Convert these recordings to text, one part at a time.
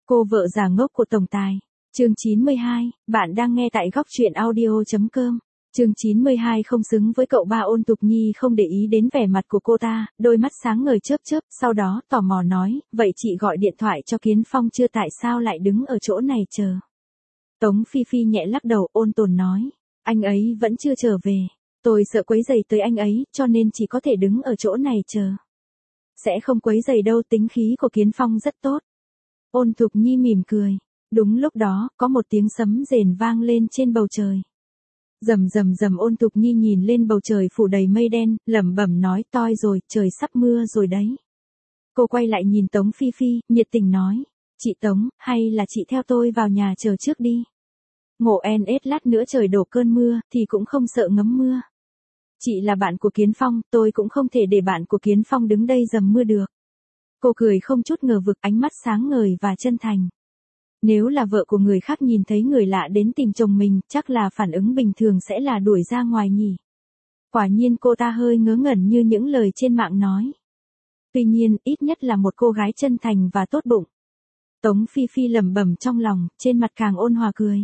Cô vợ già ngốc của tổng tài. Chương 92, bạn đang nghe tại góc truyện audio.com. Chương 92 không xứng với cậu ba. Ôn Tục Nhi không để ý đến vẻ mặt của cô ta, đôi mắt sáng ngời chớp chớp, sau đó tò mò nói, vậy chị gọi điện thoại cho Kiến Phong chưa, tại sao lại đứng ở chỗ này chờ? Tống Phi Phi nhẹ lắc đầu, ôn tồn nói, anh ấy vẫn chưa trở về, tôi sợ quấy rầy tới anh ấy, cho nên chỉ có thể đứng ở chỗ này chờ. Sẽ không quấy rầy đâu, tính khí của Kiến Phong rất tốt. Ôn Tục Nhi mỉm cười. Đúng lúc đó, có một tiếng sấm rền vang lên trên bầu trời. Rầm rầm rầm. Ôn Tục Nhi nhìn lên bầu trời phủ đầy mây đen, lẩm bẩm nói, toi rồi, trời sắp mưa rồi đấy. Cô quay lại nhìn Tống Phi Phi, nhiệt tình nói, chị Tống, hay là chị theo tôi vào nhà chờ trước đi. Ngộ NS lát nữa trời đổ cơn mưa, thì cũng không sợ ngấm mưa. Chị là bạn của Kiến Phong, tôi cũng không thể để bạn của Kiến Phong đứng đây dầm mưa được. Cô cười không chút ngờ vực, ánh mắt sáng ngời và chân thành. Nếu là vợ của người khác nhìn thấy người lạ đến tìm chồng mình, chắc là phản ứng bình thường sẽ là đuổi ra ngoài nhỉ. Quả nhiên cô ta hơi ngớ ngẩn như những lời trên mạng nói. Tuy nhiên, ít nhất là một cô gái chân thành và tốt bụng. Tống Phi Phi lẩm bẩm trong lòng, trên mặt càng ôn hòa cười.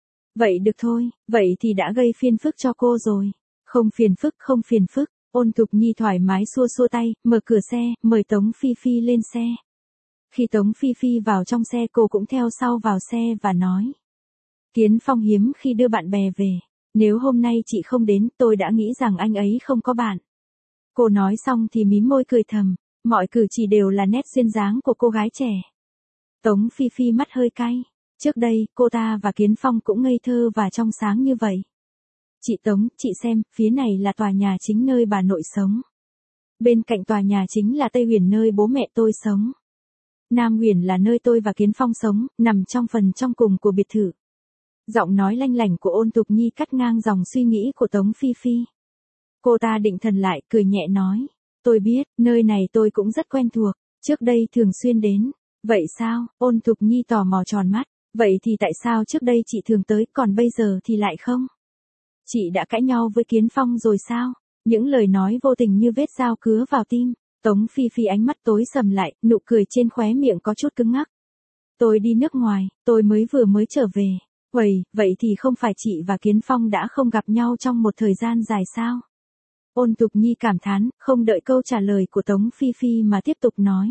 Vậy được thôi, vậy thì đã gây phiền phức cho cô rồi. Không phiền phức, không phiền phức. Ôn Tục Nhi thoải mái xua xua tay, mở cửa xe, mời Tống Phi Phi lên xe. Khi Tống Phi Phi vào trong xe, cô cũng theo sau vào xe và nói. Kiến Phong hiếm khi đưa bạn bè về. Nếu hôm nay chị không đến, tôi đã nghĩ rằng anh ấy không có bạn. Cô nói xong thì mím môi cười thầm, mọi cử chỉ đều là nét duyên dáng của cô gái trẻ. Tống Phi Phi mắt hơi cay. Trước đây, cô ta và Kiến Phong cũng ngây thơ và trong sáng như vậy. Chị Tống, chị xem, phía này là tòa nhà chính nơi bà nội sống. Bên cạnh tòa nhà chính là Tây Huyền nơi bố mẹ tôi sống. Nam Huyền là nơi tôi và Kiến Phong sống, nằm trong phần trong cùng của biệt thự. Giọng nói lanh lảnh của Ôn Tục Nhi cắt ngang dòng suy nghĩ của Tống Phi Phi. Cô ta định thần lại, cười nhẹ nói. Tôi biết, nơi này tôi cũng rất quen thuộc, trước đây thường xuyên đến. Vậy sao? Ôn Tục Nhi tò mò tròn mắt. Vậy thì tại sao trước đây chị thường tới, còn bây giờ thì lại không? Chị đã cãi nhau với Kiến Phong rồi sao? Những lời nói vô tình như vết dao cứa vào tim. Tống Phi Phi ánh mắt tối sầm lại, nụ cười trên khóe miệng có chút cứng ngắc. Tôi đi nước ngoài, tôi vừa mới trở về. Vậy thì không phải chị và Kiến Phong đã không gặp nhau trong một thời gian dài sao? Ôn Tục Nhi cảm thán, không đợi câu trả lời của Tống Phi Phi mà tiếp tục nói.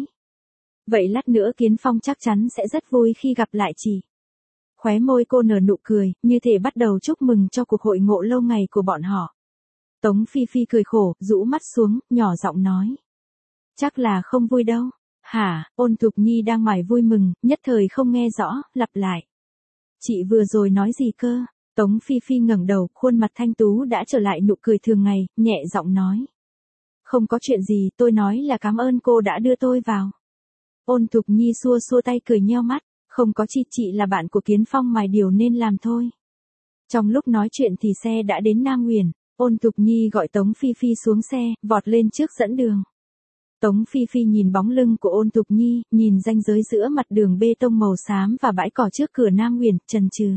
Vậy lát nữa Kiến Phong chắc chắn sẽ rất vui khi gặp lại chị. Khóe môi cô nở nụ cười, như thể bắt đầu chúc mừng cho cuộc hội ngộ lâu ngày của bọn họ. Tống Phi Phi cười khổ, rũ mắt xuống, nhỏ giọng nói. Chắc là không vui đâu. Hả? Ôn Tục Nhi đang mải vui mừng, nhất thời không nghe rõ, lặp lại. Chị vừa rồi nói gì cơ? Tống Phi Phi ngẩng đầu, khuôn mặt thanh tú đã trở lại nụ cười thường ngày, nhẹ giọng nói. Không có chuyện gì, tôi nói là cảm ơn cô đã đưa tôi vào. Ôn Tục Nhi xua xua tay cười nheo mắt. Không có chi, chị là bạn của Kiến Phong mài điều nên làm thôi. Trong lúc nói chuyện thì xe đã đến Nam Huyền. Ôn Tục Nhi gọi Tống Phi Phi xuống xe, vọt lên trước dẫn đường. Tống Phi Phi nhìn bóng lưng của Ôn Tục Nhi, nhìn ranh giới giữa mặt đường bê tông màu xám và bãi cỏ trước cửa Nam Huyền, chần chừ.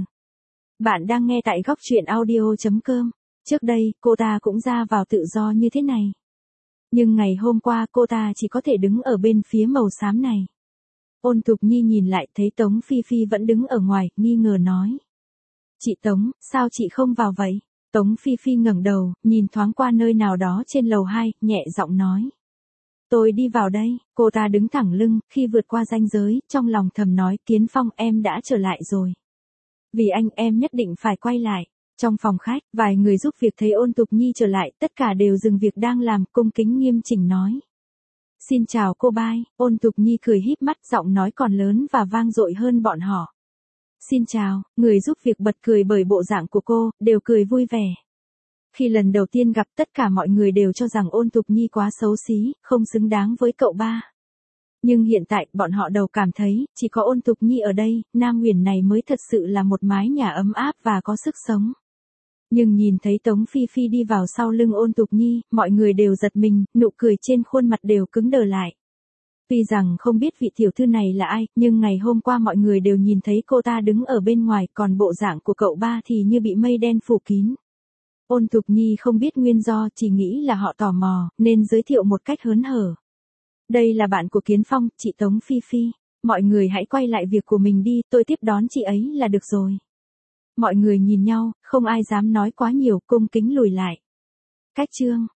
Bạn đang nghe tại góc truyện audio.com. Trước đây, cô ta cũng ra vào tự do như thế này. Nhưng ngày hôm qua cô ta chỉ có thể đứng ở bên phía màu xám này. Ôn Tục Nhi nhìn lại thấy Tống Phi Phi vẫn đứng ở ngoài, nghi ngờ nói. Chị Tống, sao chị không vào vậy? Tống Phi Phi ngẩng đầu, nhìn thoáng qua nơi nào đó trên lầu 2, nhẹ giọng nói. Tôi đi vào đây. Cô ta đứng thẳng lưng, khi vượt qua ranh giới, trong lòng thầm nói, Kiến Phong, em đã trở lại rồi. Vì anh, em nhất định phải quay lại. Trong phòng khách, vài người giúp việc thấy Ôn Tục Nhi trở lại, tất cả đều dừng việc đang làm, cung kính nghiêm chỉnh nói. Xin chào cô Bai. Ôn Tục Nhi cười híp mắt, giọng nói còn lớn và vang dội hơn bọn họ. Xin chào. Người giúp việc bật cười bởi bộ dạng của cô, đều cười vui vẻ. Khi lần đầu tiên gặp, tất cả mọi người đều cho rằng Ôn Tục Nhi quá xấu xí, không xứng đáng với cậu ba. Nhưng hiện tại, bọn họ đều cảm thấy, chỉ có Ôn Tục Nhi ở đây, Nam Huyền này mới thật sự là một mái nhà ấm áp và có sức sống. Nhưng nhìn thấy Tống Phi Phi đi vào sau lưng Ôn Tục Nhi, mọi người đều giật mình, nụ cười trên khuôn mặt đều cứng đờ lại. Tuy rằng không biết vị tiểu thư này là ai, nhưng ngày hôm qua mọi người đều nhìn thấy cô ta đứng ở bên ngoài, còn bộ dạng của cậu ba thì như bị mây đen phủ kín. Ôn Tục Nhi không biết nguyên do, chỉ nghĩ là họ tò mò, nên giới thiệu một cách hớn hở. Đây là bạn của Kiến Phong, chị Tống Phi Phi. Mọi người hãy quay lại việc của mình đi, tôi tiếp đón chị ấy là được rồi. Mọi người nhìn nhau, không ai dám nói quá nhiều, cung kính lùi lại. Cách chương